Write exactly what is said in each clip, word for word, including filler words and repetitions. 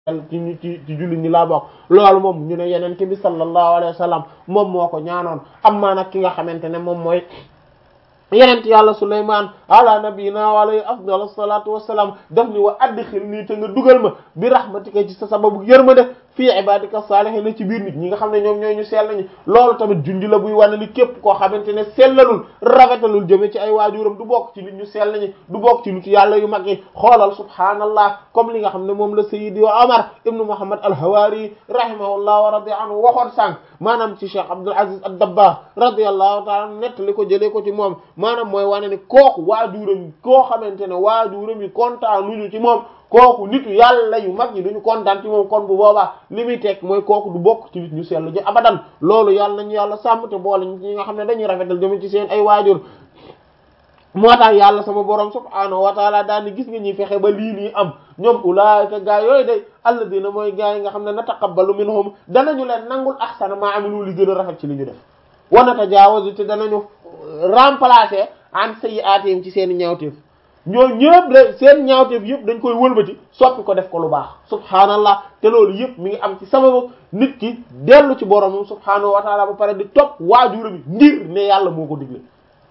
ci ci ci jullit ñi laa bokk loolu moom ñu ne yenente bi sallallahu alayhi wa sallam moom moo ko ñaanoon amma nag ki nga xamante ne moom mooy yenent yàlla Sulaymaan ala nabiyina wa alayhi afdal salatu wassalam daf ni wa adxil nii te nga dugal ma bi rahmatika ci sa sababu yërmande fii ibadika salihin ci biir nit ñi nga xam ne ñoom ñooy ñu sell ñi loolu tamit junj la buy wane ni képp koo xamante ne sellalul rafetalul jëme ci ay waajuram du bokk ci nit ñu sell ñi du bokk ci nitu yàlla yu mag yi xoolal subhaanallah comme li nga xam ne moom la sayyidi wa Omar ibnu Muhammad al-Hawari rahimahullah wa radi anhu waxoon sànq maanaam ci Cheikh Abdul Aziz ad-Dabbagh radiyallahu ta'ala nett li ko jëlee ko ci moom maanaam mooy wane ni kooku waajuram koo xamante ne waajuram yi kontaanuñu ci moom kooku nitu yàlla yu mag yi duñu kontaan ci moom kon bu boobaa li muy teg mooy kooku du bokk ci nit ñu sell ji abadan loolu yàlla nañu yàlla sàmm te boole ñi nga xam ne dañuy rafetal jëm ci seen ay waajur moo tax yàlla sama borom subhaanahu wa taala daal ni gis nga ñuy fexe ba lii nii am ñoom ulaayika gaa yooyu day alladina mooy gaa yi nga xam ne nataqabbalu minhum danañu leen nangul ahsana ma amilu li gën a rafet ci li ñu def wa natajaawazu te danañu remplacer an sayyi'atihim ci seen i ñaawteef ñoo ñëpp de seen ñaawteef yëpp dañ koy wëlbati soppi ko def ko lu baax subhaanallah te loolu yëpp mi ngi am ci sababu nit ki dellu ci boromam subhaanahu wa taala ba pare di topp waajur bi ngir ne yàlla moo ko digle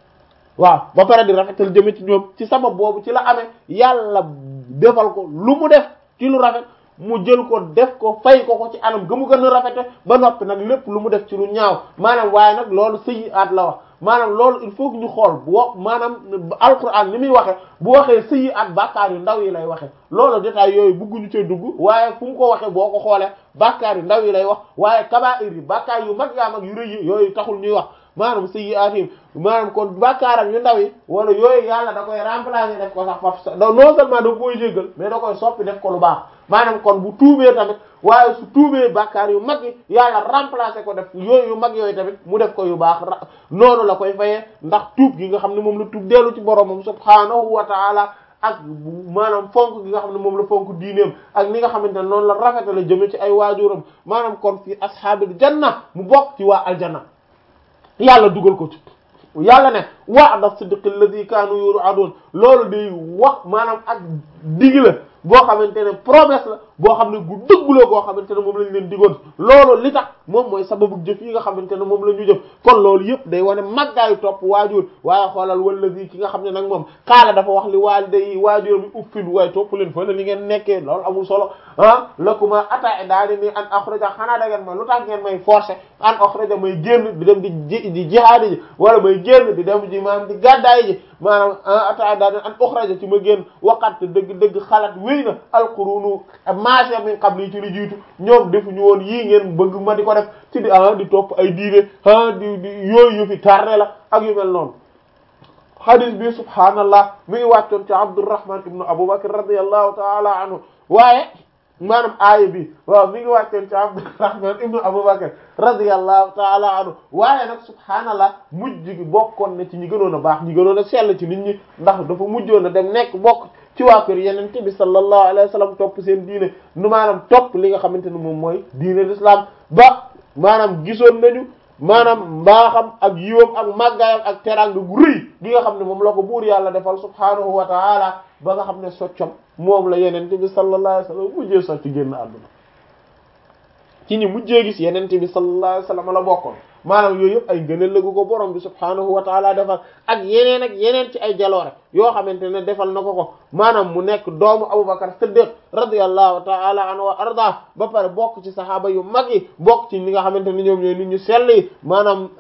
waaw ba pare di rafetal jëme ci ñoom ci sabab boobu ci la amee yàlla defal ko lu mu def ci lu rafet mu jël ko def ko fay ko ko ci anam ga mu gën a rafete ba noppi nag lépp lu mu def ci lu ñaaw maanaam waaye nag loolu sayyi'aat la wax maanaam loolu il faut que ñu xool bu wo maanaam alquran ni muy waxe bu waxee sayyi'aat bàkkaar yu ndaw yi lay waxe loolu détail yooyu bëgguñu cee dugg waaye fu mu ko waxe boo ko xoolee bàkkaar yu ndaw yi lay wax waaye kabaa'ir yi bàkkaar yu mag yaa mag yu rëy yi yooyu taxul ñuy wax maanaam sayyi'aatim maanaam kon bàkkaaram yu ndaw yi wala yooyu yàlla da koy remplacer def ko sax faf non seulement da koy jéggal mais da koy soppi def ko lu baax maanaam kon bu tuubee tamit waaye su tuubee bàkkaar yu mag yi yàlla remplacer ko def yooyu yu mag yooyu tamit mu def ko yu baax noonu la koy fayee ndax tuub gi nga xam ne moom la tuub dellu ci boromam subhaanahu wa ta'ala ak maanaam fonk gi nga xam ne moom la fonk diineem ak ni nga xamante ne noonu la rafetala jëme ci ay waajuram maanaam kon fi ashaabil janna mu bokk ci waa aljanna yàlla dugal ko ci yàlla ne wa'da sidqi alladhi kaanu yu'adun loolu day wax maanaam ak dig la boo xamante ne promesse la boo xam ne gu dëgg la boo xamante ne moom lañ leen digoon loolu li tax moom mooy sababu jëf yi nga xamante ne moom la ñu jëf kon loolu yëpp day wane màggaayu topp waajur waaye xoolal wallazi ki nga xam ne nag moom xaala dafa wax li waalidayhi waajur bi uffin waaye topp leen fa ne li ngeen nekkee loolu amul solo ah lakuma ata daal di ni an akhraja xanaa da ngeen may lu tax ngeen may forcer an akhraja may génn di dem di ji di jihaadi ji wala may génn di dem ji maanaam di gàddaay ji maanaam ata daal di an akhraja ci ma génn waqat dëgg-dëgg xalaat wéy na alqurunu maase min qabli ci li jiitu ñoom defuñu woon yii ngeen bëgg ma di ko def ci di ah di topp ay diine ah di di yooyu yu fi tarne la ak yu mel noonu hadis bi subhaanallah mi ngi wàccoon ci Abdurrahman ibnu Abubakar radiyallahu ta'ala anhu waaye maanaam aaya bi waaw mi ngi wàccoon ci Abdurrahman ibnu Abubakar radiyallahu ta'ala anhu waaye nag subhaanallah mujj gi bokkoon na ci ñi gënoon a baax ñi gënoon a sell ci nit ñi ndax dafa mujjoon a dem nekk bokk ci waa kër yeneen bi sallallahu alayhi wa sallam topp seen diine nu maanaam topp li nga xamante ne moom mooy diine l'islam ba maanaam gisoon nañu maanaam mbaaxam ak yiwam ak màggaayam ak teraanga gu rëy gi nga xam ne moom la ko buur yàlla defal subhaanahu wa ta'ala ba nga xam ne soccam moom la yeneen bi sallallahu alayhi wa sallam mujjee socc génn àdduna ci ñi mujjee gis yeneen bi sallallahu alayhi wa sallam la bokkoon maanaam yooyu yëpp ay ngëneel la gu ko borom bi subhaanahu wa ta'ala defal ak yeneen ak yeneen ci ay jaloore yoo xamante ne defal na ko ko maanaam mu nekk doomu Abubakar Siddiq radiyallahu ta'ala anhu wa arda ba pare bokk ci saxaaba yu mag yi bokk ci ñi nga xamante ne ñoom ñooy nit ñu sell yi maanaam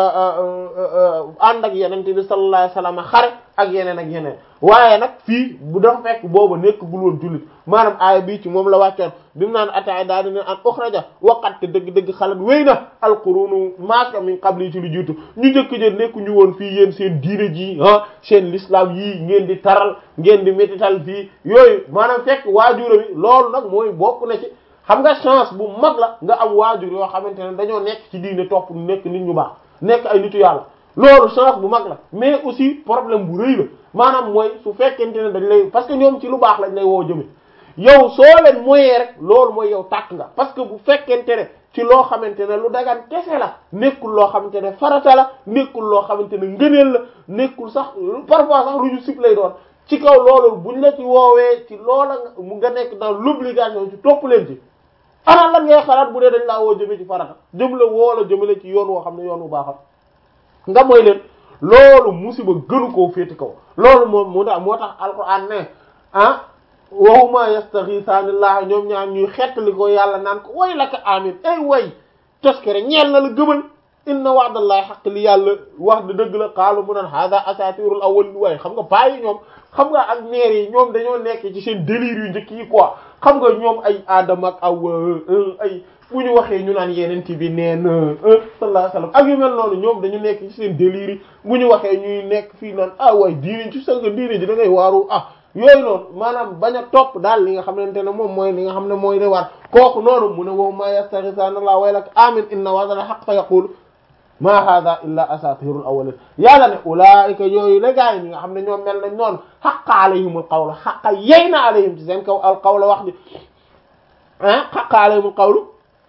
ànd ak yenente bi sallallahu alayhi wasallam xare ak yeneen ak yeneen waaye nag fii bu dafa fekk booba nekk gul woon jullit maanaam aaya bii ci moom la wàccoon bi mu naan ataay daal di ne an ukhraja waqat te dëgg-dëgg xalat wéy na alqurunu maaka min qabli ci lu jiitu ñu njëkk jën nekku ñu woon fii yéen seen diine ji ah seen l'islam yi ngeen di taral ngeen di métital fii yooyu maanaam fekk waajura bi loolu nag mooy bokk na ci xam nga chance bu mag la nga am waajur yoo xamante ne dañoo nekk ci diine topp nekk nit ñu baax nekk ay nitu yàlla loolu chance bu mag la mais aussi problème bu rëy la maanaam mooy su fekkente ne dañ lay parce que ñoom ci lu baax lañ lay woo jëme yow soo leen moyee rek loolu mooy yow tàkk nga parce que bu fekkente ne ci loo xamante ne lu dagan kese la nekkul loo xamante ne farata la nekkul loo xamante ne ngëneel la nekkul sax parfois sax lu ñu sib lay doon ci kaw loolu buñ la ci woowee ci loola mu nga nekk dans l'obligation ci topp leen ci ana lan ngay xalaat bu dee dañ laa woo jëme ci farata jëm la woo la jëmale ci yoon woo xam ne yoon wu baaxam nga mooy leen loolu musiba gënu koo féeti kaw loolu moom moo tax moo tax alquran ne ah wahuma yastaghithanillah ñoom ñaar ñuy xettali ko yàlla naan ko way laka amin ay way toskere ñeel na la gëmal inna wa'dallahi haqq li yàlla wax da dëgg la xaalu mu naan hada asatirul awwal waaye xam nga bàyyi ñoom xam nga ak maire yi ñoom dañoo nekk ci seen délire yu njëkk yi quoi xam nga ñoom ay Adama ak aw ay bu ñu waxee ñu naan yeneen bi nee na sallallahu alayhi wasallam ak yu mel noonu ñoom dañu nekk ci seen délire yi bu ñu waxee ñuy nekk fii naan ah waay diine ci sanga diine ji da ngay waaru ah yooyu noonu maanaam bañ a topp daal li nga xamante ne moom mooy li nga xam ne mooy li war kooku noonu mu ne wow ma yastaghithana la waylak amin inna wa'dal haqq fa yaqulu ma hadha illa asatirul awwalin yàlla ne ulaika yooyu la gaay ñi nga xam ne ñoom mel nañ noonu haqqa alayhimul qawlu haqqa yey na alayhim ci seen kaw al qawla wax ji ah haqqa alayhimul qawlu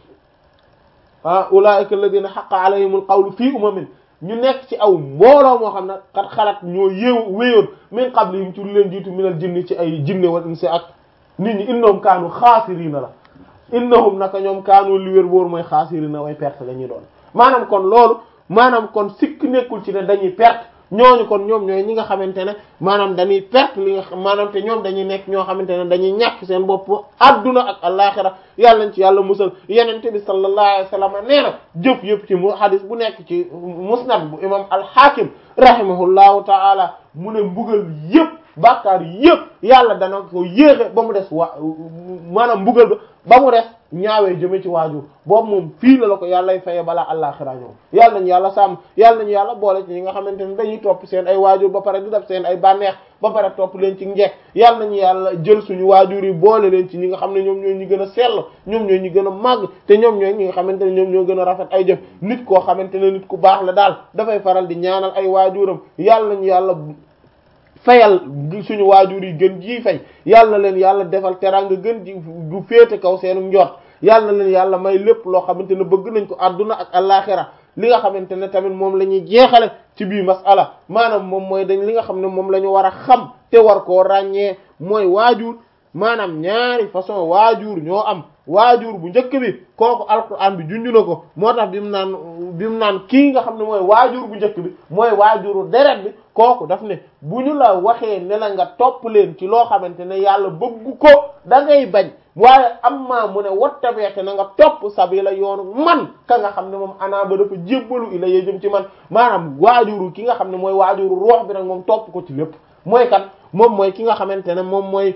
ah ulaika alladhina haqqa alayhimul qawlu fii umamin ñu nekk ci aw mbooloo moo xam ne kat xalaat ñoo yéew wéyoon min qablihim ci lu leen jiitu minal jinni ci ay jinne wal insi ak nit ñi innahum kaanu xaasiriina la innahum naka ñoom kaanu li wér wóor mooy xaasiriina way perte la ñuy doon maanaam kon loolu maanaam kon sikk nekkul ci ne dañuy perte ñooñu kon ñoom ñooy ñi nga xamante ne maanaam dañuy perte li nga maanaam te ñoom dañuy nekk ñoo xamante ne dañuy ñàkk seen bopp adduna ak alaxira yàlla nañ ci yàlla musal yenente bi sallallahu alayhi wa sallam nee na jëf yëpp ci mu hadis bu nekk ci musnad bu imam al-Hakim rahimahullahu ta'ala mu ne mbugal yëpp bàkkaar yëpp yàlla dana ko yéexe ba mu des waa maanaam mbugal ba ba mu des ñaawee jëme ci waajur boobu moom fii la la ko yàllay faye balaa àllaaxira ñëw yàlla nañu yàlla sàmm yàlla nañu yàlla boole ci ñi nga xamante ne dañuy topp seen ay waajur ba pare di def seen ay bànneex ba pare topp leen ci njekk yàlla nañu yàlla jël suñu waajur yi boole leen ci ñi nga xam ne ñoom ñooy ñi gën a sell ñoom ñooy ñi gën a màgg te ñoom ñooy ñi nga xamante ne ñoom ñoo gën a rafet ay jëf nit koo xamante ne nit ku baax la daal dafay faral di ñaanal ay waajuram yàlla nañu yàlla fayal suñu waajur yi gën ji fay yàlla na leen yàlla defal teraanga gën ji du féete kaw seenu njort yàlla na leen yàlla may lépp loo xamante ne bëgg nañ ko àdduna ak alaxira li nga xamante ne tamit moom la ñuy jeexale ci biir masala maanaam moom mooy dañ li nga xam ne moom la ñu war a xam te war koo ràññee mooy waajur maanaam ñaari façon waajur ñoo am waajur bu njëkk bi kooku alquran bi junju na ko moo tax bi mu naan bi mu naan kii nga xam ne mooy waajur bu njëkk bi mooy waajuru deret bi kooku daf ne bu ñu la waxee ne la nga topp leen ci loo xamante ne yàlla bëggu ko da ngay bañ waaye am maa mu ne wattabeete na nga topp sabila yoonu man ka nga xam ne moom anaa ba dafa jébbalu ila yee jëm ci man maanaam waajuru ki nga xam ne mooy waajuru roox bi nag moom topp ko ci lépp mooy kan moom mooy ki nga xamante ne moom mooy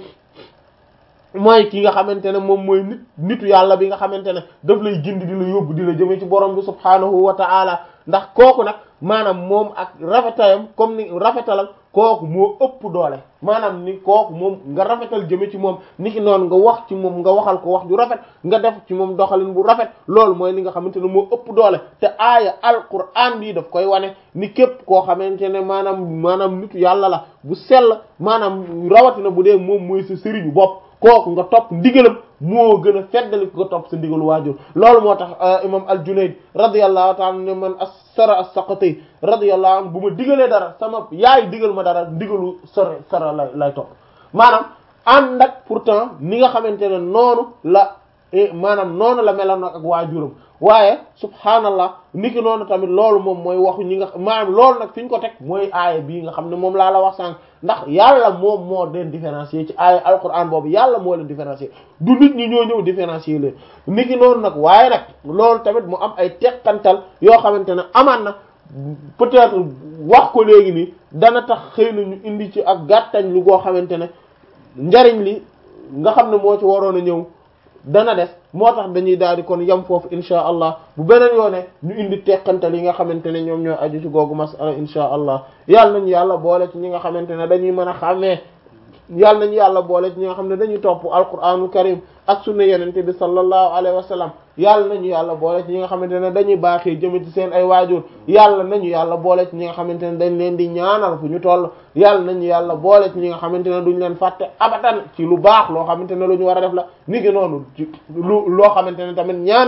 mooy ki nga xamante ne moom mooy nit nitu yàlla bi nga xamante ne daf lay gindi di la yóbbu di la jëme ci borom bi subhaanahu wa ta'ala ndax kooku nag maanaam moom ak rafetayam comme ni rafetalam kooku moo ëpp doole maanaam ni kooku moom nga rafetal jëme ci moom ni ki noonu nga wax ci moom nga waxal ko wax ju rafet nga def ci moom doxalin bu rafet loolu mooy li nga xamante ne moo ëpp doole te aaya alquran bi daf koy wane ni képp koo xamante ne maanaam maanaam nitu yàlla la bu sell maanaam rawatina bu dee moom mooy sa sëriñu bopp kooku nga topp ndigalam moo gën a feddali ko nga topp sa ndigalu waajur loolu moo tax imam al-Junayd radiyallahu ta'ala ne man as-Sara as-Saqati radiyallahu anhu bu ma digalee dara sama yaay digal ma dara ndigalu sara sara lay lay topp maanaam ànd ak pourtant ni nga xamante ne noonu la maanaam noonu la meloon ak waajuram waaye subhaanallah niki noonu tamit loolu moom mooy waxu ñi nga maanaam loolu nag fi ñu ko teg mooy aaya bii nga xam ne moom laa la wax sànq ndax yàlla moom moo leen différencier ci aaya alquran boobu yàlla moo leen différencier du nit ñi ñoo ñëw différencier leen niki noonu nag waaye nag loolu tamit mu am ay teqantal yoo xamante ne amaan na peut-être wax ko léegi nii dana tax xëy na ñu indi ci ak gàttañ lu goo xamante ne njariñ li nga xam ne moo ci waroon a ñëw dana des moo tax dañuy daal di kon yam foofu insha allah bu beneen yoone ñu indi teqantal yi nga xamante ne ñoom ñoo aju ci googu masala insha allah yàlla nañu yàlla boole ci ñi nga xamante ne dañuy mën a xàmmee yàlla nañu yàlla boole ci ñi nga xam ne dañuy topp alquranul karim ak sunna yenente bi sallallahu alayhi wa sallam yàlla nañu yàlla boole ci ñi nga xamante ne dañuy baaxee jëme ci seen ay waajur yàlla nañu yàlla boole ci ñi nga xamante ne dañ leen di ñaanal fu ñu toll yàlla nañu yàlla boole ci ñi nga xamante ne duñ leen fàtte abadan ci lu baax loo xamante ne lu ñu war a def la ni ngi noonu ci lu loo xamante ne tamit ñaan la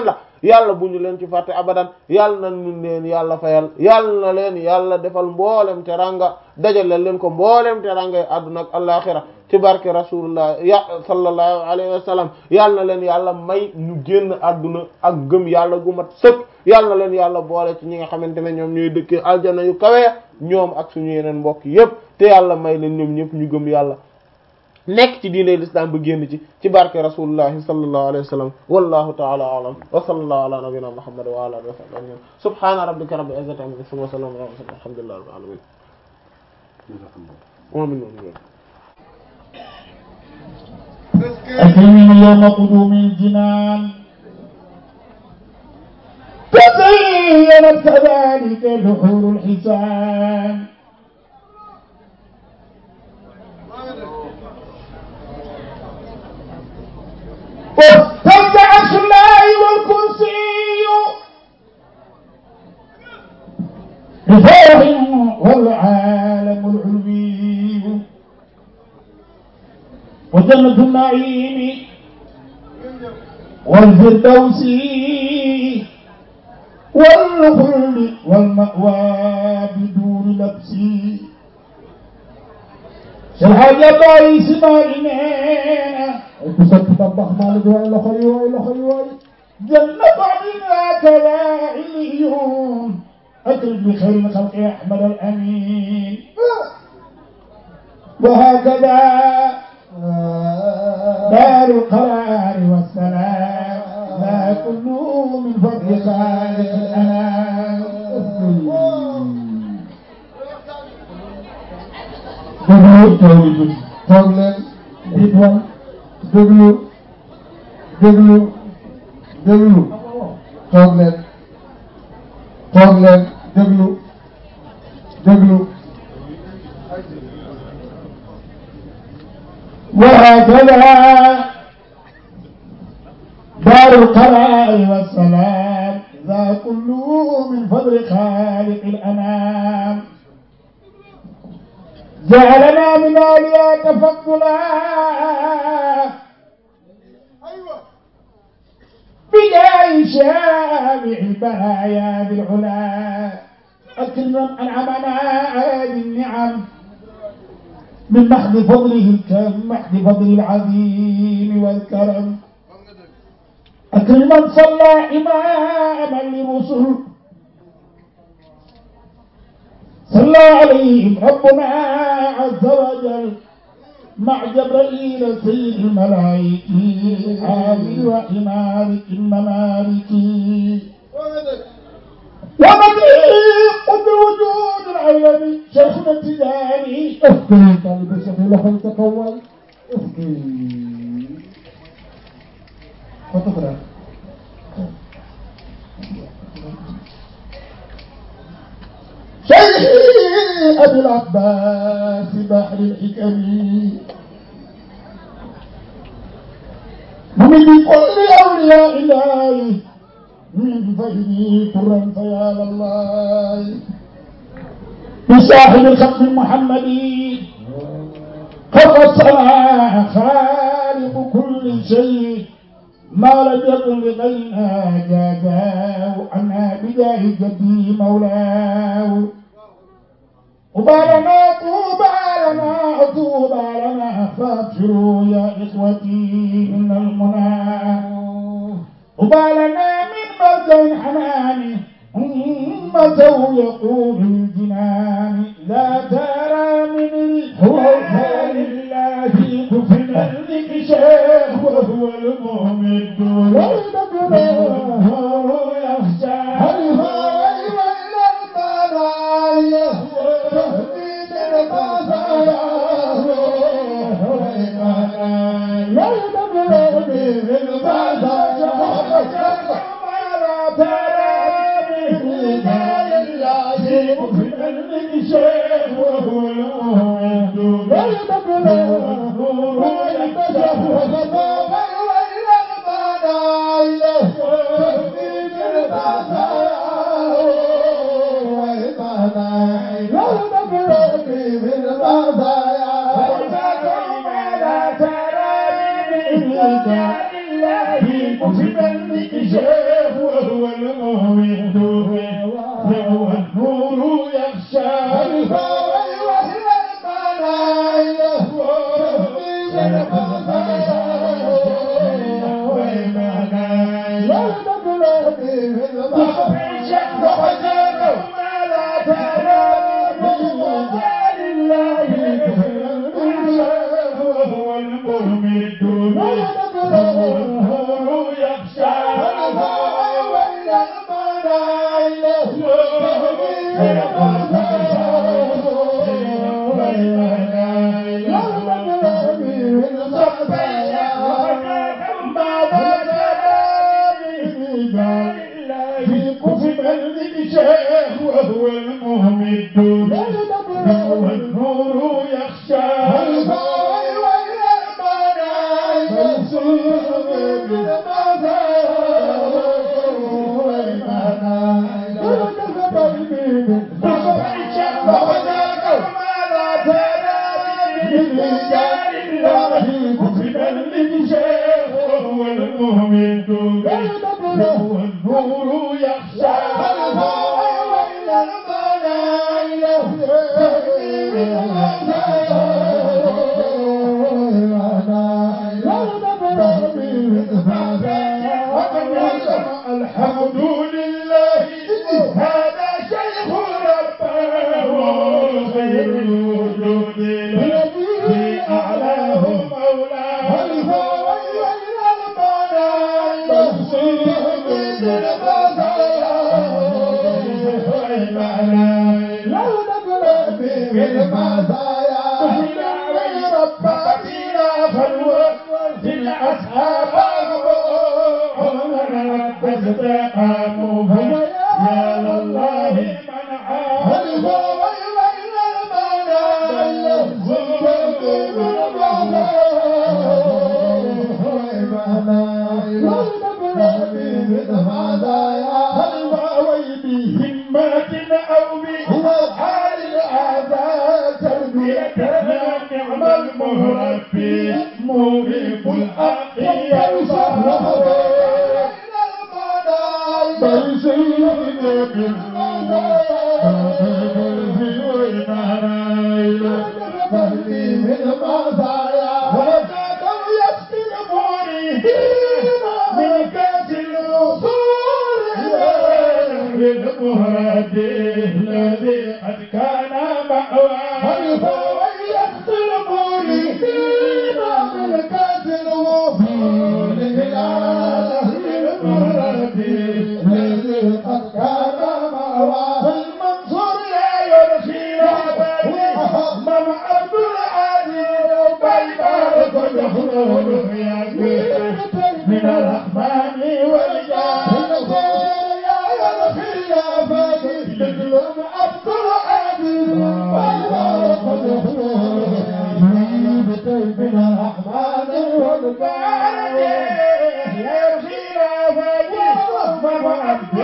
yàlla bu ñu leen ci fàtte abadan yàlla na ñu leen yàlla fayal yàlla na leen yàlla defal mboolem teranga dajale leen ko mboolem teranga yi àdduna ak alaxira ci barke rasulullah ya sallallahu alayhi wa sallam yàlla na leen yàlla may ñu génn àdduna ak gëm yàlla gu mat sëkk yàlla na leen yàlla boole ci ñi nga xamante ne ñoom ñooy dëkkee aljana yu kawe ñoom ak suñu yeneen mbokk yépp te yàlla may leen ñoom ñëpp ñu gëm yàlla nekk ci diine l'islam ba génn ci ci barke rasulullahi sallallahu alayhi wa sallam wallahu ta'ala a'lam wa sallallahu ala nabiyyina muhammad wa ala alihi wa sahbihi subhana rabbika rabbil izzati amma yasifun wa salamun ala mursalin alhamdulillahi rabbil alamin أكرم يوم قدوم الجنان تزينت كذلك بحور الحسان واستمتع السماء والكرسي بفرح والعالم العلوي وجنة النعيم والفردوس والخلد والمأوى بدون لبس شرحات يطاي سمائنا وكسبت طبخ مالك وإلى خير وإلى خير جنة عدن هكذا عليون أكرم بخير خلق أحمد الأمين وهكذا دار القرار والسلام لا كله من فضل خالق الأنام déglu toog toog leen diitwam déglu déglu déglu toog leen toog leen déglu déglu وهكذا دار القرار والسلام ذا كله من فضل خالق الأنام جعلنا من آلية تفضلا بجاه شامع البرايا بالعلا أكرم أنعمنا هذه النعم من محض فضله الكرم محض فضل العظيم والكرم أكرم من صلى إماما للرسل صلى عليهم ربنا عز وجل مع جبرائيل سيد الملائكة عامل وإمارك الممالك ومديق بوجود العالمي شيخنا التجاني افكي طالب الشيخ لخل تقوى افكي فتقرأ شيخي أبي العباس بحر الحكم ومن كل أولياء الله من فهمي طرا فيا الله بصاحب الخط المحمدي فقد صنع خالق كل شيء ما لم يكن لغيرنا جازاه عنا بجاه جدي مولاه وبالنا طوبى لنا طوبى لنا فابشروا يا إخوتي من المنى وبالنا من مرجع حنان أمته يقول الجنان لا ترى من الحوال لله كفن النكشاف وهو الممد ويدبره يخشى هل هو إلى المنايا تهدي من المزايا لا يدبره من المزايا الشيخ وهو المؤمن لا يدبره ويكتشف وخطاب إلى المنايا تهديد المزايا والمنايا لا يدبره من المزايا وإذا لا ترى من رجال الله مفيدا لك شيخ وهو المهمد والنور يخشى وهو المهمد والنور يخشى الحمد لله هذا شيخ رباه خير الوجود الذي أعلاه مولاه استقاموا يا لله من عاد بهمات أو بحال الآباء تربية نعم المربي مريب الحق يرضى الذي قد كان مأواه ويغسل مريدين بالكاس الوصول إلى المراد الذي قد كان مأواه المنصور يا يرخي العبادي مم عبد العزيز بيبارك دخلوه يا من الرحمن والجاه تجلب عبد العزيز بيبارك دخلوه من الرحمن والجاه يا خلافة مم عبد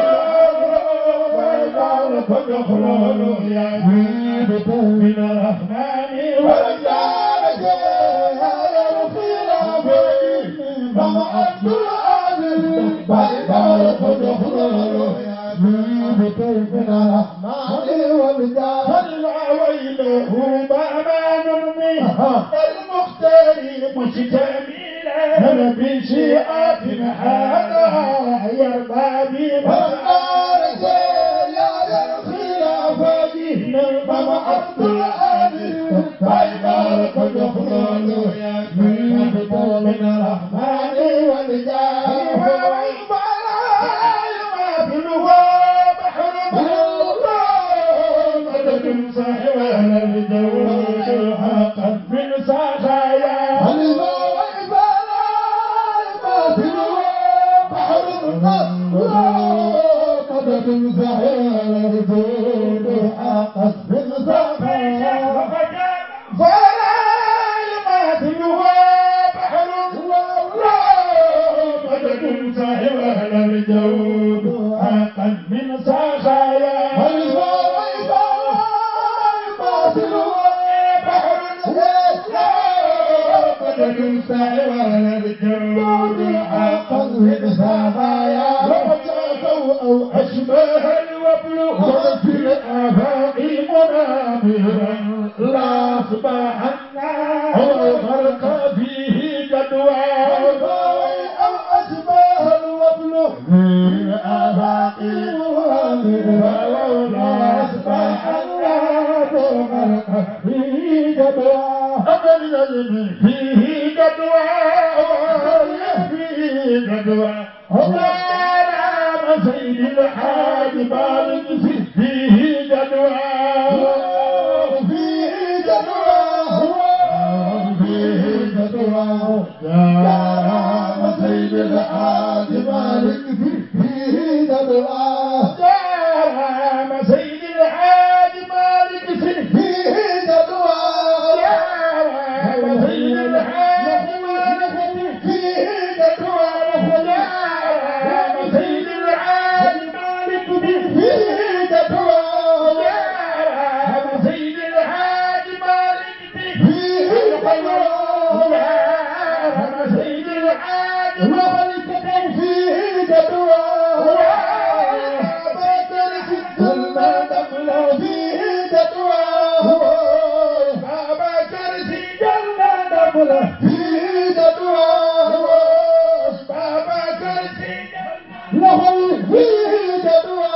بيبارك دخلوه يا من الرحمن والجاه يا خلافة مم عبد العزيز بيبارك دخلوه من الرحمن والجاه ويله ما نرمي المختار مجتملا بشيئات هذا يرضى بمرضى يا الخلافة مم عبد العزيز بيبارك دخلوه يا من الرحمن والجاه ولا الجود حقا من سخايا بحر مدد سخايا الجود حقا من سخايا فلا الماثل بحر مدد سخايا الجود حقا من سخايا الجود حقا من سخايا أو أشبه الوبل وفي الآفاق منابرا لا أصبحن أو غرق فيه جدوى أو أشبه الوبل في الآفاق ولولا أصبح الله خلق فيه جدوى أمل العلم فيه جدوى فيه جدوى على سيد الحاج مالك فيه جدوى فيه جدوى فيه جدوى على سيد الحاج مالك فيه جدوى على سيد الحاج مالك فيه جدوى على سيد الحاج مالك فيه جدوى سيد العاد مالك فيه جدوى سيد العاد مالك فيه جدوى سيد العاد مالك فيه جدوى بكر سيدنا دخل فيه جدوى بكر سيدنا دخل فيه جدوى بكر سيدنا لخي فيه جدوى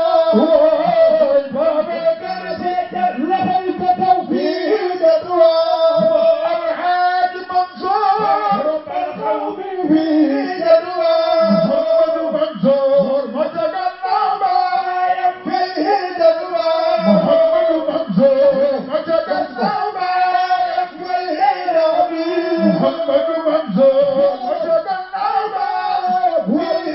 بابكر سيدنا لخي كتو فيه جدوى الحاج منصور القوم فيه جدوى محمد منصور متقنع بايم فيه جدوى محمد منصور متقنع بايم فيه جدوى محمد منصور متقنع بايم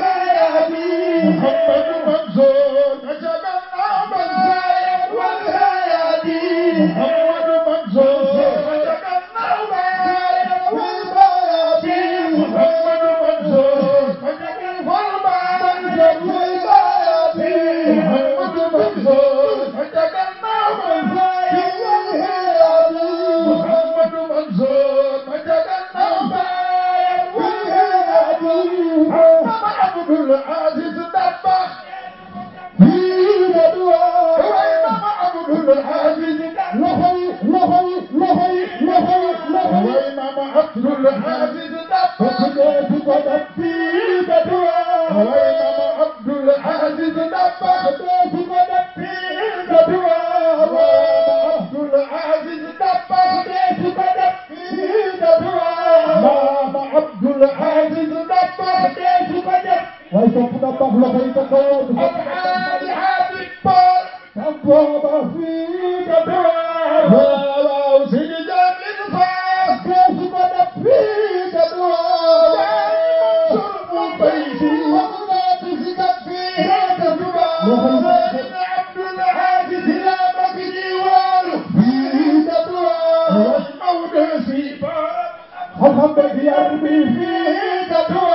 محمد منصور متقنع بايم والهادي محمد منصور متقنع بايم والهادي محمد منصور متقنع بايم والهادي محمد منصور متقنع بايم والهادي محمد منصور متقنع بايم والهادي عبد العزيز دبخ فيه جدوى وإمام عبد العزيز لخي لخي لخي لخي لخي وإمام عبد العزيز دبخ فيه جدوى وإمام عبد العزيز دبخ فيه جدوى وإمام عبد العزيز دبخ فيه جدوى إمام عبد العزيز دبخ waaye topp na baax loxo yi ca kaw alxaaji Habib Bor booba fii jadwa waaw Sidi Jamil Faas keesu ko def fii jadwa Mansour mu bay si waxulaati si kat fii jadwa Sëriñ Abdul Aziz la mag ji wóolu fii jadwa way Maodo si borom xam-xam beeg yar bi fii jadwa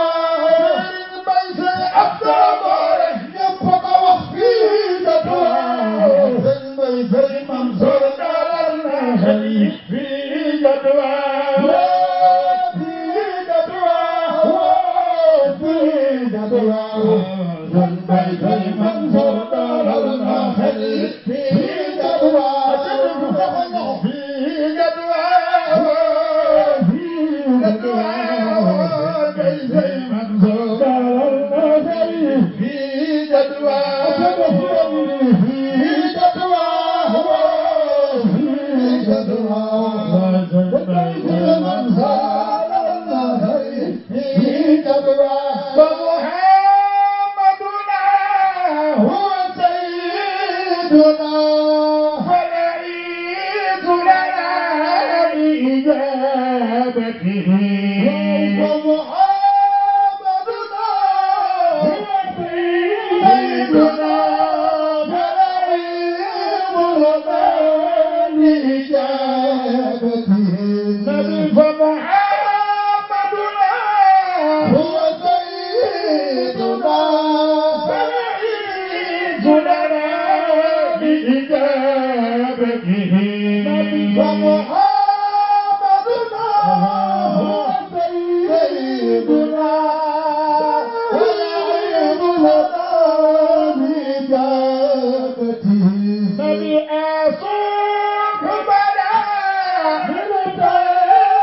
Abdoulaye ñëpp ko wax fii jadwa sëñ Mbay sëñ Mansour dalal na xel yi fii jadwa fii jadwa fii jadwa sëñ Mbay sëñ Mansour dalal na xel yi fii jadwa fii jadwa fii jadwa Mbay sëñ Mansour dalal na xel yi fii jadwa fii jadwa fii jadwa Mbay sëñ Mansour dalal na xel yi fii jadwa فمحمدنا هو سيدنا فالعيد لنا بإجابته ومحمدنا هو سيدنا فالعيد لنا بإجابته نبي فمحمدنا هو سيدنا فالعيد لنا بإجابته نبي فمحمدنا هو سيدنا فالعيد لنا بإجابته نبي أصوم بدا من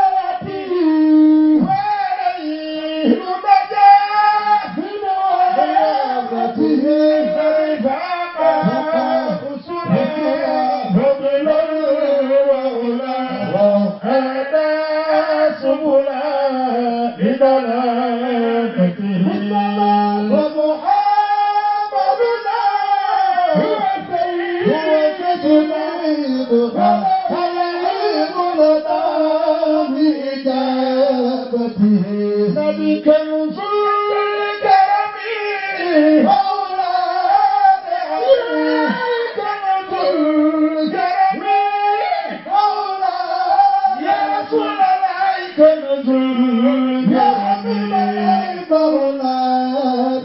طاعته وعليه نجا من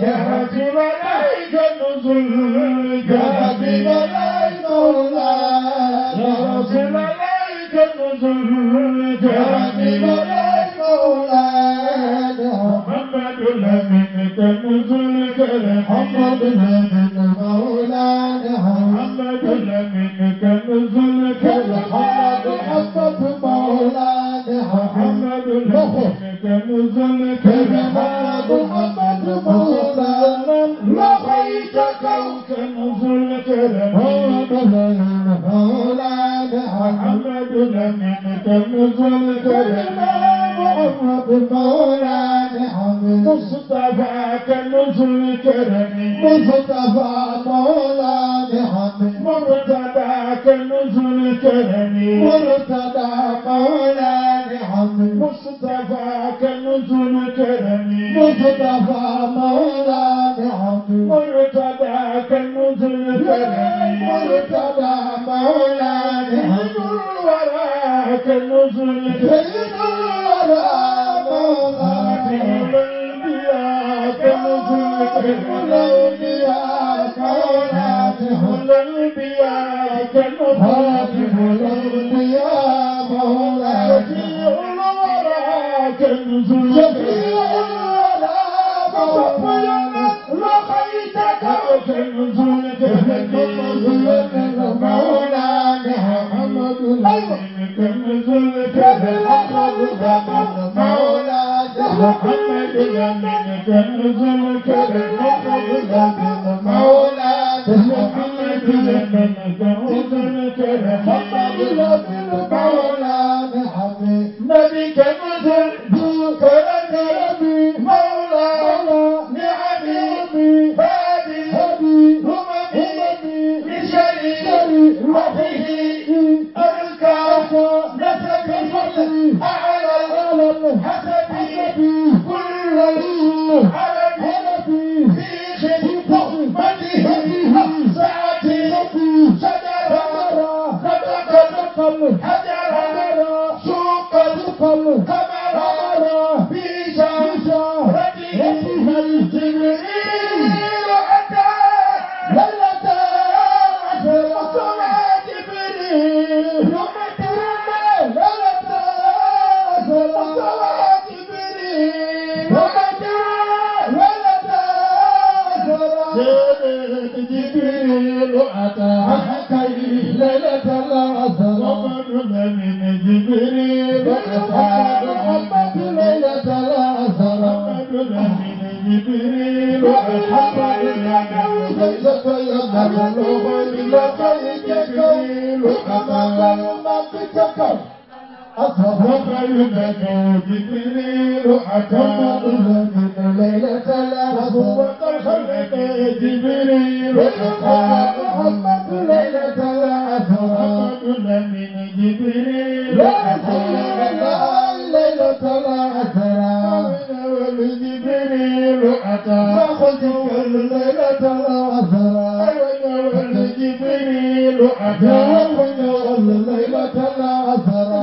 حبيب عليك النزول يا حبيب عليك مولانا يا رسول عليك النزول يا حبيب عليك مولانا محمد منك النزول محمد منك مولانا محمد منك النزول محمد محمد مولانا محمد منك النزول محمد محمد مولانا لقيتك كنزول محمد مولانا محمد منك النزول محمد مولانا مصطفى كنزول كرمي مصطفى مولانا مرتضى كنزول كرمي مرتضى مولانا مصطفى كنزول كرمي مصطفى مولانا مرتضى كنزول كرمي مرتضى مولانا الورى كنزول سيد الورى مولانا كنزول الأنبياء خاتم الأنبياء خاتم الأنبياء مولانا شفيع الورى كنزول شفيع الورى مولانا لقيتك كنزول مولانا محمد كنزول مولانا محمد كنزول مولانا محمد مولانا حبيب نبي كنزول كرم ربي مولانا لحبيبي هادي هممي لشريعته أزكى نسبي أعلى حسبي كل عربي في خدمته سعتي شجرة نطقت حجرة شوقت ثمرة بشارته جبريل أتى ليلة العسرة جبريل أتى ليلة العسرة جبريل أتى ليلة العسرة جبريل أتى ليلة العسرة من جبريل أتى محمد ليلة العسرة من جبريل محمد ليلة جبريل أتى أصحاب جبريل أتى ليلة العسرة خلق جبريل أتى محمد ليلة العسرة من جبريل أتى ليلة العسرة والجبريل أتى فخذ ليلة العسرة والجبريل أتى فخذ ليلة العسرة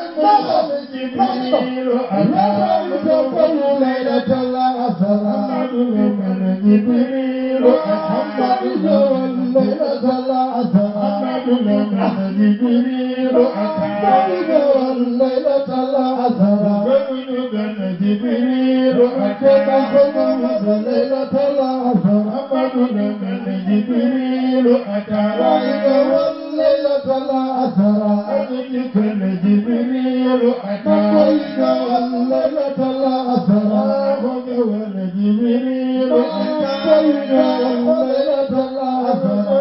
جبريل أتى ليلة العسرة من جبريل محمد ليلة العسرة من جبريل أتى ليلة العسرة من جبريل أتى ليلة العسرة من جبريل أتى ليلة العسرة أجلك جبريل أتى ليلة العسرة والجبريل أتى ليلة العسرة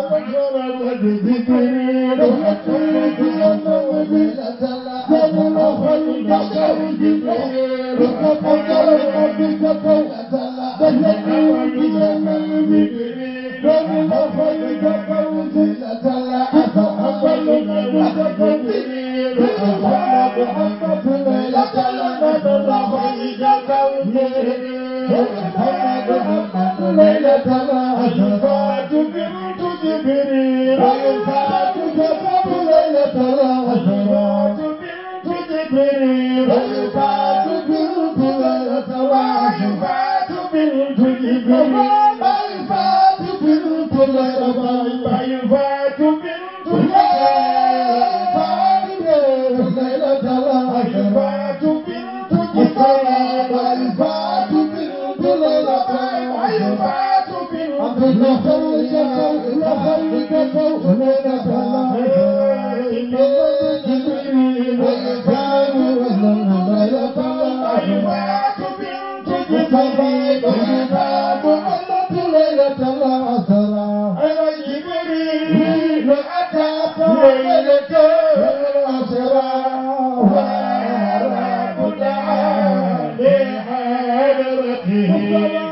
جبريل أتى ليلة Thank you. Yeah.